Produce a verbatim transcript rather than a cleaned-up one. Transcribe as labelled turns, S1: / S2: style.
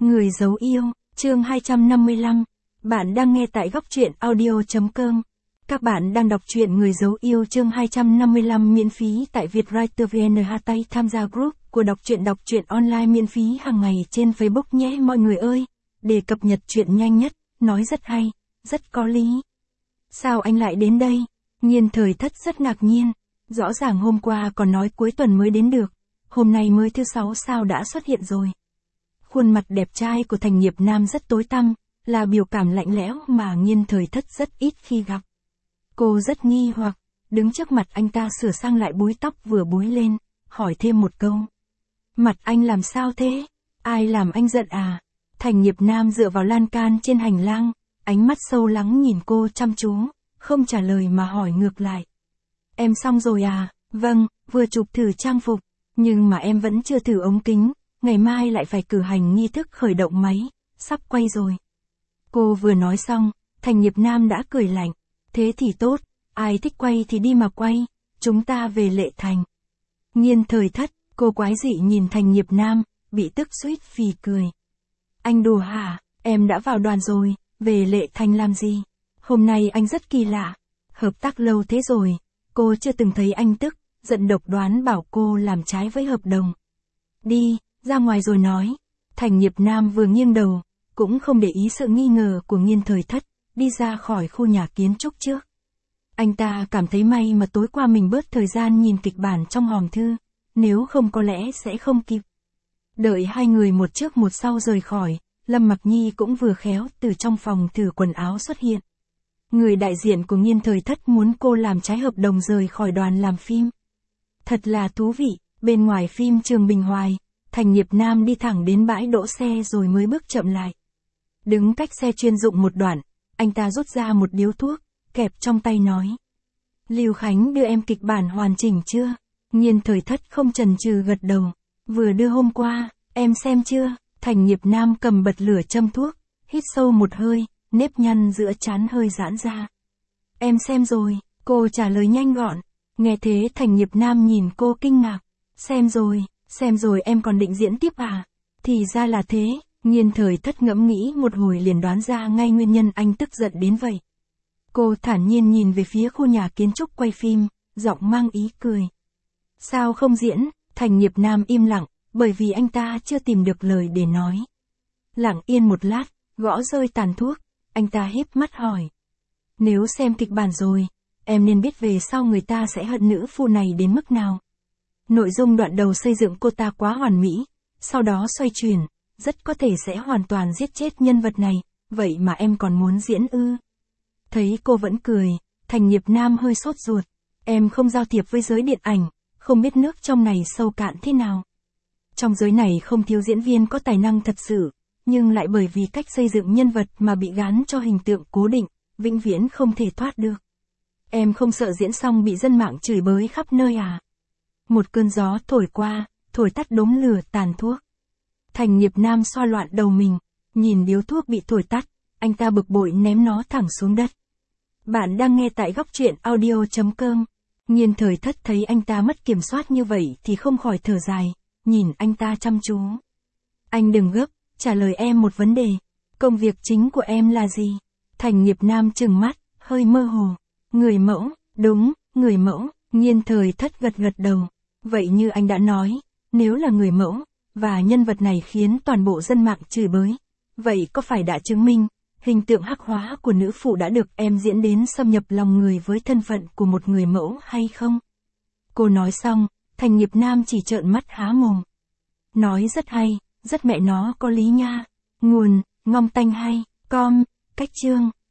S1: Người giấu yêu, chương hai trăm năm mươi lăm. Bạn đang nghe tại góc truyện audio.com. Các bạn đang đọc truyện Người giấu yêu chương hai trăm năm mươi lăm miễn phí tại Vietwriter vê en. Tay tham gia group của đọc truyện đọc truyện online miễn phí hàng ngày trên Facebook nhé mọi người ơi. Để cập nhật truyện nhanh nhất, nói rất hay, rất có lý. Sao anh lại đến đây? Nhiên Thời Thất rất ngạc nhiên. Rõ ràng hôm qua còn nói cuối tuần mới đến được. Hôm nay mới thứ sáu sao đã xuất hiện rồi. Khuôn mặt đẹp trai của Thành Nghiệp Nam rất tối tăm, là biểu cảm lạnh lẽo mà Nhiên Thời Thất rất ít khi gặp. Cô rất nghi hoặc, đứng trước mặt anh ta sửa sang lại búi tóc vừa búi lên, hỏi thêm một câu. Mặt anh làm sao thế? Ai làm anh giận à? Thành Nghiệp Nam dựa vào lan can trên hành lang, ánh mắt sâu lắng nhìn cô chăm chú, không trả lời mà hỏi ngược lại. Em xong rồi à? Vâng, vừa chụp thử trang phục, nhưng mà em vẫn chưa thử ống kính. Ngày mai lại phải cử hành nghi thức khởi động máy, sắp quay rồi. Cô vừa nói xong, Thành Nghiệp Nam đã cười lạnh. Thế thì tốt, ai thích quay thì đi mà quay, chúng ta về Lệ Thành. Nhiên Thời Thất, cô quái dị nhìn Thành Nghiệp Nam, bị tức suýt phì cười. Anh đùa hả, em đã vào đoàn rồi, về Lệ Thành làm gì? Hôm nay anh rất kỳ lạ, hợp tác lâu thế rồi, cô chưa từng thấy anh tức, giận độc đoán bảo cô làm trái với hợp đồng. Đi. Ra ngoài rồi nói. Thành Nghiệp Nam vừa nghiêng đầu, cũng không để ý sự nghi ngờ của Nhiên Thời Thất, đi ra khỏi khu nhà kiến trúc trước. Anh ta cảm thấy may mà tối qua mình bớt thời gian nhìn kịch bản trong hòm thư, nếu không có lẽ sẽ không kịp. Đợi hai người một trước một sau rời khỏi, Lâm Mặc Nhi cũng vừa khéo từ trong phòng thử quần áo xuất hiện. Người đại diện của Nhiên Thời Thất muốn cô làm trái hợp đồng rời khỏi đoàn làm phim. Thật là thú vị, bên ngoài phim Trường Bình Hoài. Thành Nghiệp Nam đi thẳng đến bãi đỗ xe rồi mới bước chậm lại. Đứng cách xe chuyên dụng một đoạn, anh ta rút ra một điếu thuốc, kẹp trong tay nói. Lưu Khánh đưa em kịch bản hoàn chỉnh chưa? Nhiên Thời Thất không chần chừ gật đầu. Vừa đưa hôm qua, em xem chưa? Thành Nghiệp Nam cầm bật lửa châm thuốc, hít sâu một hơi, nếp nhăn giữa trán hơi giãn ra. Em xem rồi, cô trả lời nhanh gọn. Nghe thế Thành Nghiệp Nam nhìn cô kinh ngạc. Xem rồi. Xem rồi em còn định diễn tiếp à? Thì ra là thế, Nhiên Thời Thất ngẫm nghĩ một hồi liền đoán ra ngay nguyên nhân anh tức giận đến vậy. Cô thản nhiên nhìn về phía khu nhà kiến trúc quay phim, giọng mang ý cười. Sao không diễn? Thành Nghiệp Nam im lặng, bởi vì anh ta chưa tìm được lời để nói. Lặng yên một lát, gõ rơi tàn thuốc, anh ta híp mắt hỏi. Nếu xem kịch bản rồi, em nên biết về sau người ta sẽ hận nữ phu này đến mức nào. Nội dung đoạn đầu xây dựng cô ta quá hoàn mỹ, sau đó xoay chuyển, rất có thể sẽ hoàn toàn giết chết nhân vật này, vậy mà em còn muốn diễn ư? Thấy cô vẫn cười, Thành Nghiệp Nam hơi sốt ruột, em không giao thiệp với giới điện ảnh, không biết nước trong này sâu cạn thế nào. Trong giới này không thiếu diễn viên có tài năng thật sự, nhưng lại bởi vì cách xây dựng nhân vật mà bị gán cho hình tượng cố định, vĩnh viễn không thể thoát được. Em không sợ diễn xong bị dân mạng chửi bới khắp nơi à? Một cơn gió thổi qua, thổi tắt đống lửa tàn thuốc. Thành Nghiệp Nam xoa loạn đầu mình, nhìn điếu thuốc bị thổi tắt, anh ta bực bội ném nó thẳng xuống đất. Bạn đang nghe tại góc truyện audio.com. Nhiên Thời Thất thấy anh ta mất kiểm soát như vậy thì không khỏi thở dài, nhìn anh ta chăm chú. Anh đừng gấp, trả lời em một vấn đề. Công việc chính của em là gì? Thành Nghiệp Nam trừng mắt, hơi mơ hồ. Người mẫu, đúng, người mẫu. Nhiên Thời Thất gật gật đầu. Vậy như anh đã nói, nếu là người mẫu, và nhân vật này khiến toàn bộ dân mạng chửi bới, vậy có phải đã chứng minh, hình tượng hắc hóa của nữ phụ đã được em diễn đến xâm nhập lòng người với thân phận của một người mẫu hay không? Cô nói xong, Thành Nghiệp Nam chỉ trợn mắt há mồm. Nói rất hay, rất mẹ nó có lý nha. Nguồn, Ngong Tanh Hay, com, cách chương.